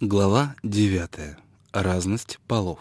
Глава 9. Разность полов.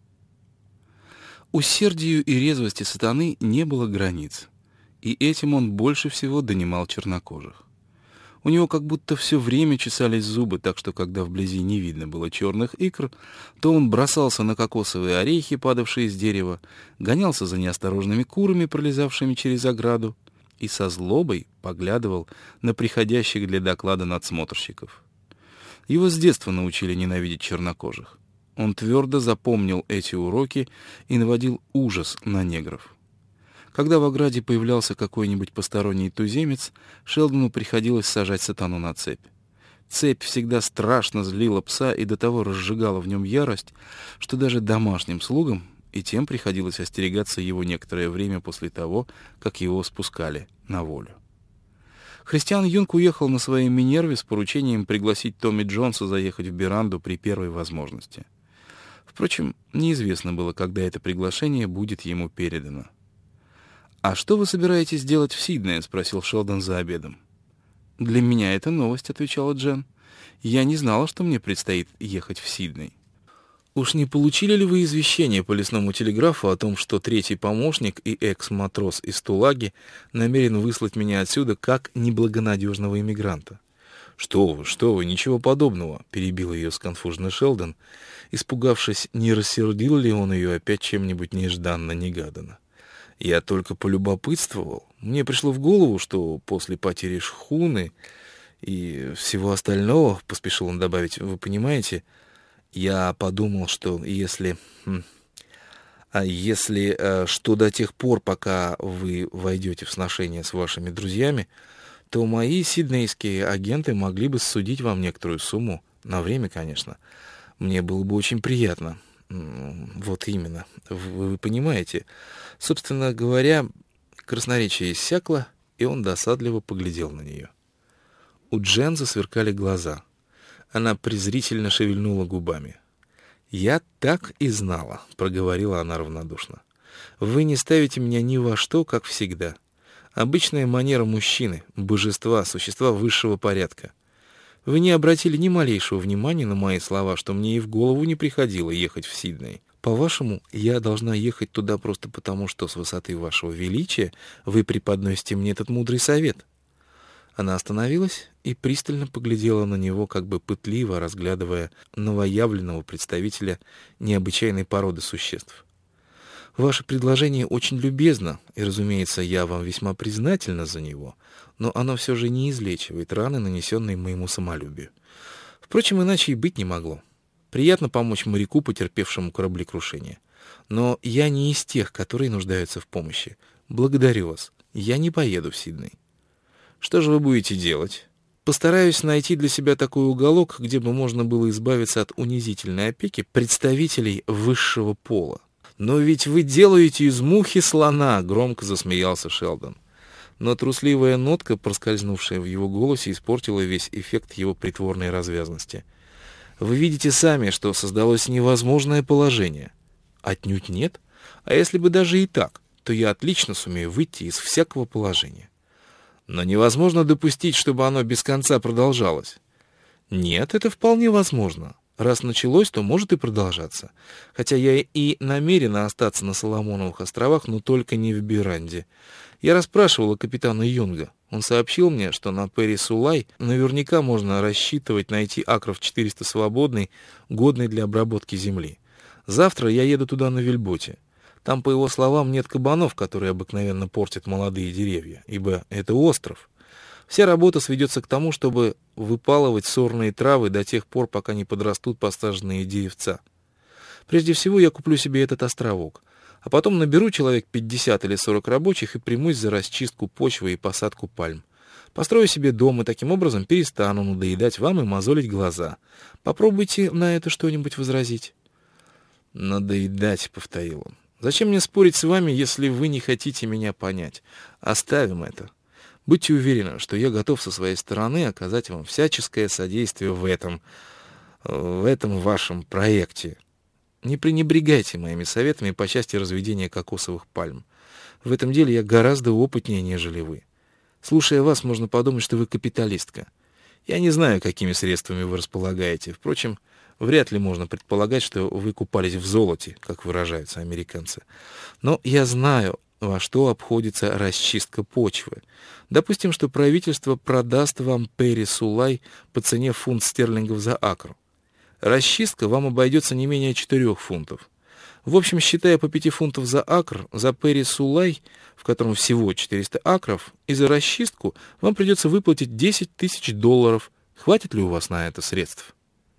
Усердию и резвости сатаны не было границ, и этим он больше всего донимал чернокожих. У него как будто все время чесались зубы, так что, когда вблизи не видно было черных икр, то он бросался на кокосовые орехи, падавшие с дерева, гонялся за неосторожными курами, пролезавшими через ограду, и со злобой поглядывал на приходящих для доклада надсмотрщиков. Его с детства научили ненавидеть чернокожих. Он твердо запомнил эти уроки и наводил ужас на негров. Когда в ограде появлялся какой-нибудь посторонний туземец, Шелдону приходилось сажать сатану на цепь. Цепь всегда страшно злила пса и до того разжигала в нем ярость, что даже домашним слугам и тем приходилось остерегаться его некоторое время после того, как его спускали на волю. Христиан Юнг уехал на своей Минерве с поручением пригласить Томми Джонса заехать в Миранду при первой возможности. Впрочем, неизвестно было, когда это приглашение будет ему передано. «А что вы собираетесь делать в Сиднее?» — спросил Шелдон за обедом. «Для меня это новость», — отвечала Джен. «Я не знала, что мне предстоит ехать в Сидней». «Уж не получили ли вы извещение по лесному телеграфу о том, что третий помощник и экс-матрос из Тулаги намерен выслать меня отсюда как неблагонадежного иммигранта?» Что вы, ничего подобного», — перебил ее сконфуженный Шелдон, испугавшись, не рассердил ли он ее опять чем-нибудь нежданно-негаданно. «Я только полюбопытствовал. Мне пришло в голову, что после потери шхуны и всего остального, — поспешил он добавить, — вы понимаете, — я подумал, что если что до тех пор, пока вы войдете в сношение с вашими друзьями, то мои сиднейские агенты могли бы судить вам некоторую сумму, на время, конечно. Мне было бы очень приятно. Вот именно. Вы понимаете. Собственно говоря, красноречие иссякло, и он досадливо поглядел на нее. У Джен засверкали глаза. Она презрительно шевельнула губами. «Я так и знала», — проговорила она равнодушно. «Вы не ставите меня ни во что, как всегда. Обычная манера мужчины, божества, существа высшего порядка. Вы не обратили ни малейшего внимания на мои слова, что мне и в голову не приходило ехать в Сидней. По-вашему, я должна ехать туда просто потому, что с высоты вашего величия вы преподносите мне этот мудрый совет?» Она остановилась и пристально поглядела на него, как бы пытливо разглядывая новоявленного представителя необычайной породы существ. «Ваше предложение очень любезно, и, разумеется, я вам весьма признательна за него, но оно все же не излечивает раны, нанесенные моему самолюбию. Впрочем, иначе и быть не могло. Приятно помочь моряку, потерпевшему кораблекрушение. Но я не из тех, которые нуждаются в помощи. Благодарю вас. Я не поеду в Сидней». «Что же вы будете делать?» «Постараюсь найти для себя такой уголок, где бы можно было избавиться от унизительной опеки представителей высшего пола». «Но ведь вы делаете из мухи слона!» — громко засмеялся Шелдон. Но трусливая нотка, проскользнувшая в его голосе, испортила весь эффект его притворной развязности. «Вы видите сами, что создалось невозможное положение». «Отнюдь нет. А если бы даже и так, то я отлично сумею выйти из всякого положения». «Но невозможно допустить, чтобы оно без конца продолжалось». «Нет, это вполне возможно. Раз началось, то может и продолжаться. Хотя я и намерена остаться на Соломоновых островах, но только не в Миранде. Я расспрашивала капитана Юнга. Он сообщил мне, что на Перри-Сулай наверняка можно рассчитывать найти акров 400 свободной, годной для обработки земли. Завтра я еду туда на вельботе. Там, по его словам, нет кабанов, которые обыкновенно портят молодые деревья, ибо это остров. Вся работа сведется к тому, чтобы выпалывать сорные травы до тех пор, пока не подрастут посаженные деревца. Прежде всего я куплю себе этот островок, а потом наберу человек 50 или 40 рабочих и примусь за расчистку почвы и посадку пальм. Построю себе дом и таким образом перестану надоедать вам и мозолить глаза. Попробуйте на это что-нибудь возразить». «Надоедать», — повторил он. «Зачем мне спорить с вами, если вы не хотите меня понять? Оставим это. Будьте уверены, что я готов со своей стороны оказать вам всяческое содействие в этом вашем проекте. Не пренебрегайте моими советами по части разведения кокосовых пальм. В этом деле я гораздо опытнее, нежели вы. Слушая вас, можно подумать, что вы капиталистка. Я не знаю, какими средствами вы располагаете. Впрочем, вряд ли можно предполагать, что вы купались в золоте, как выражаются американцы. Но я знаю, во что обходится расчистка почвы. Допустим, что правительство продаст вам Перри Сулай по цене фунт стерлингов за акр. Расчистка вам обойдется не менее 4 фунтов. В общем, считая по 5 фунтов за акр, за Перри Сулай, в котором всего 400 акров, и за расчистку вам придется выплатить $10 000. Хватит ли у вас на это средств?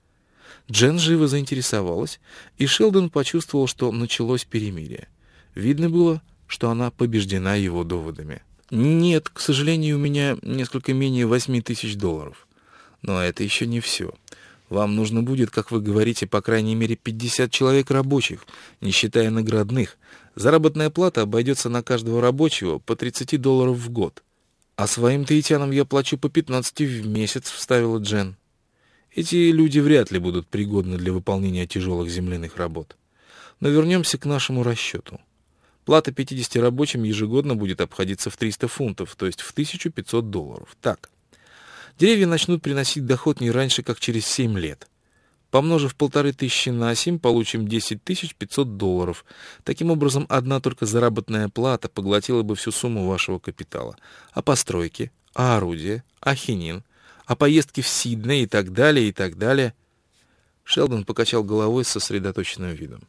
Джен живо заинтересовалась, и Шелдон почувствовал, что началось перемирие. Видно было, что она побеждена его доводами. «Нет, к сожалению, у меня несколько менее $8 000. Но это еще не все. Вам нужно будет, как вы говорите, по крайней мере 50 человек рабочих, не считая наградных. Заработная плата обойдется на каждого рабочего по $30 в год. А своим таитянам я плачу по 15 в месяц», — вставила Джен. «Эти люди вряд ли будут пригодны для выполнения тяжелых земляных работ. Но вернемся к нашему расчету. Плата 50 рабочим ежегодно будет обходиться в 300 фунтов, то есть в $1500. Так. Деревья начнут приносить доход не раньше, как через 7 лет. Помножив 1500 на 7, получим $10 500. Таким образом, одна только заработная плата поглотила бы всю сумму вашего капитала. А постройки, а орудия, а хинин, а поездки в Сидней и так далее, и так далее. Шелдон покачал головой с сосредоточенным видом.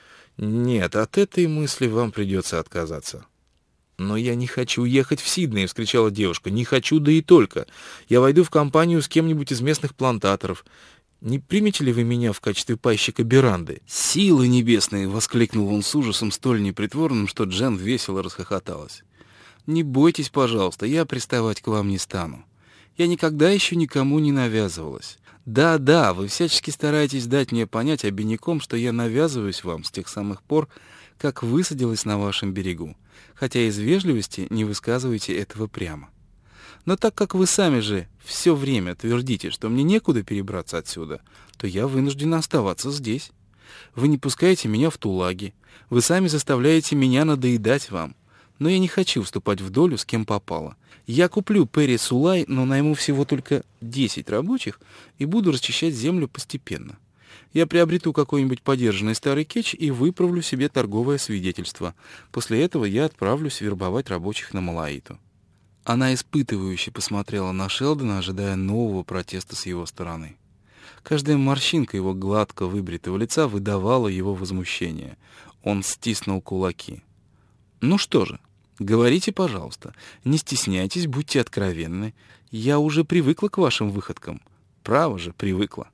«Нет, от этой мысли вам придется отказаться». «Но я не хочу ехать в Сидней!» — вскричала девушка. «Не хочу, да и только. Я войду в компанию с кем-нибудь из местных плантаторов. Не примете ли вы меня в качестве пайщика беранды?» «Силы небесные!» — воскликнул он с ужасом столь непритворным, что Джен весело расхохоталась. «Не бойтесь, пожалуйста, я приставать к вам не стану. Я никогда еще никому не навязывалась. Да, вы всячески стараетесь дать мне понять обиняком, что я навязываюсь вам с тех самых пор, как высадилась на вашем берегу, хотя из вежливости не высказываете этого прямо. Но так как вы сами же все время твердите, что мне некуда перебраться отсюда, то я вынуждена оставаться здесь. Вы не пускаете меня в тулаги, вы сами заставляете меня надоедать вам. Но я не хочу вступать в долю, с кем попало. Я куплю Перри Сулай, но найму всего только 10 рабочих и буду расчищать землю постепенно. Я приобрету какой-нибудь подержанный старый кетч и выправлю себе торговое свидетельство. После этого я отправлюсь вербовать рабочих на Малаиту». Она испытывающе посмотрела на Шелдона, ожидая нового протеста с его стороны. Каждая морщинка его гладко выбритого лица выдавала его возмущение. Он стиснул кулаки. «Ну что же, говорите, пожалуйста, не стесняйтесь, будьте откровенны. Я уже привыкла к вашим выходкам. Право же, привыкла.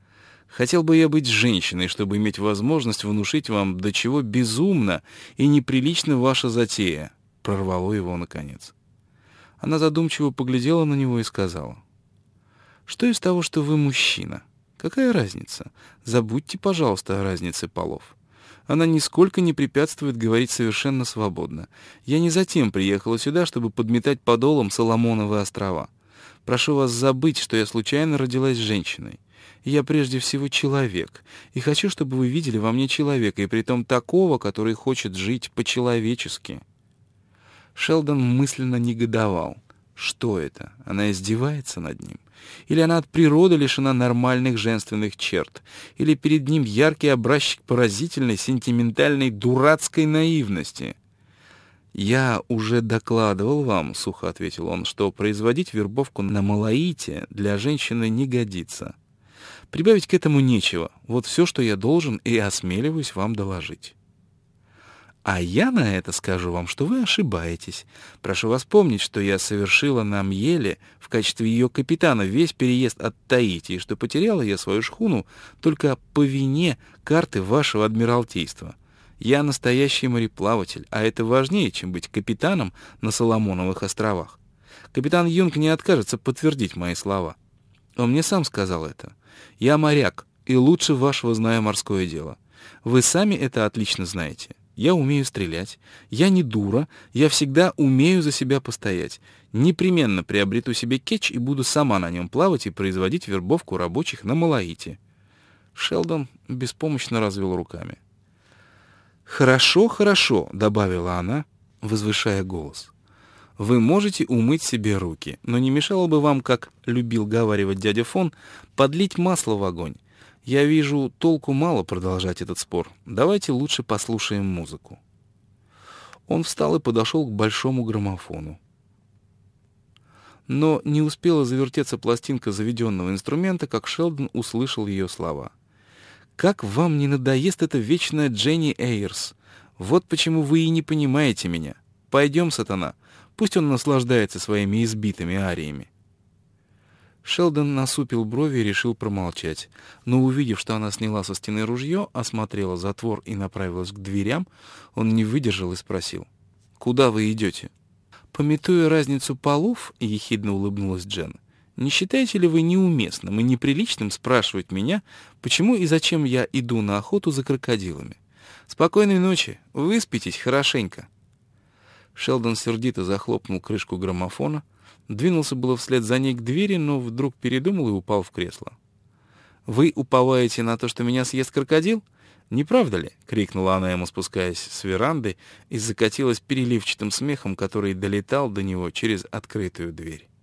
Хотел бы я быть женщиной, чтобы иметь возможность внушить вам, до чего безумна и неприлична ваша затея», — прорвало его наконец. Она задумчиво поглядела на него и сказала: «Что из того, что вы мужчина? Какая разница? Забудьте, пожалуйста, о разнице полов. Она нисколько не препятствует говорить совершенно свободно. Я не затем приехала сюда, чтобы подметать подолом Соломоновы острова. Прошу вас забыть, что я случайно родилась женщиной. Я прежде всего человек, и хочу, чтобы вы видели во мне человека, и притом такого, который хочет жить по-человечески». Шелдон мысленно негодовал. Что это? Она издевается над ним? Или она от природы лишена нормальных женственных черт? Или перед ним яркий образчик поразительной, сентиментальной, дурацкой наивности? «Я уже докладывал вам, — сухо ответил он, — что производить вербовку на Малаите для женщины не годится. Прибавить к этому нечего. Вот все, что я должен и осмеливаюсь вам доложить. А я на это скажу вам, что вы ошибаетесь. Прошу вас помнить, что я совершила на Мьеле в качестве ее капитана весь переезд от Таити, и что потеряла я свою шхуну только по вине карты вашего адмиралтейства. Я настоящий мореплаватель, а это важнее, чем быть капитаном на Соломоновых островах. Капитан Юнг не откажется подтвердить мои слова. Он мне сам сказал это. Я моряк, и лучше вашего знаю морское дело. Вы сами это отлично знаете. Я умею стрелять, я не дура, я всегда умею за себя постоять. Непременно приобрету себе кетч и буду сама на нем плавать и производить вербовку рабочих на Малаите». Шелдон беспомощно развел руками. «Хорошо, хорошо», — добавила она, возвышая голос. Вы можете умыть себе руки, но не мешало бы вам, как любил говаривать дядя Фон, подлить масло в огонь. Я вижу, толку мало продолжать этот спор. Давайте лучше послушаем музыку». Он встал и подошел к большому граммофону. Но не успела завертеться пластинка заведенного инструмента, как Шелдон услышал ее слова. «Как вам не надоест эта вечная Дженни Эйрс? Вот почему вы и не понимаете меня. Пойдем, сатана, пусть он наслаждается своими избитыми ариями». Шелдон насупил брови и решил промолчать, но, увидев, что она сняла со стены ружье, осмотрела затвор и направилась к дверям, он не выдержал и спросил: «Куда вы идете?» «Памятуя разницу полов», — ехидно улыбнулась Джен, «не считаете ли вы неуместным и неприличным спрашивать меня, почему и зачем я иду на охоту за крокодилами? Спокойной ночи, выспитесь хорошенько». Шелдон сердито захлопнул крышку граммофона, двинулся было вслед за ней к двери, но вдруг передумал и упал в кресло. «Вы уповаете на то, что меня съест крокодил? Не правда ли?» — крикнула она ему, спускаясь с веранды, и закатилась переливчатым смехом, который долетал до него через открытую дверь.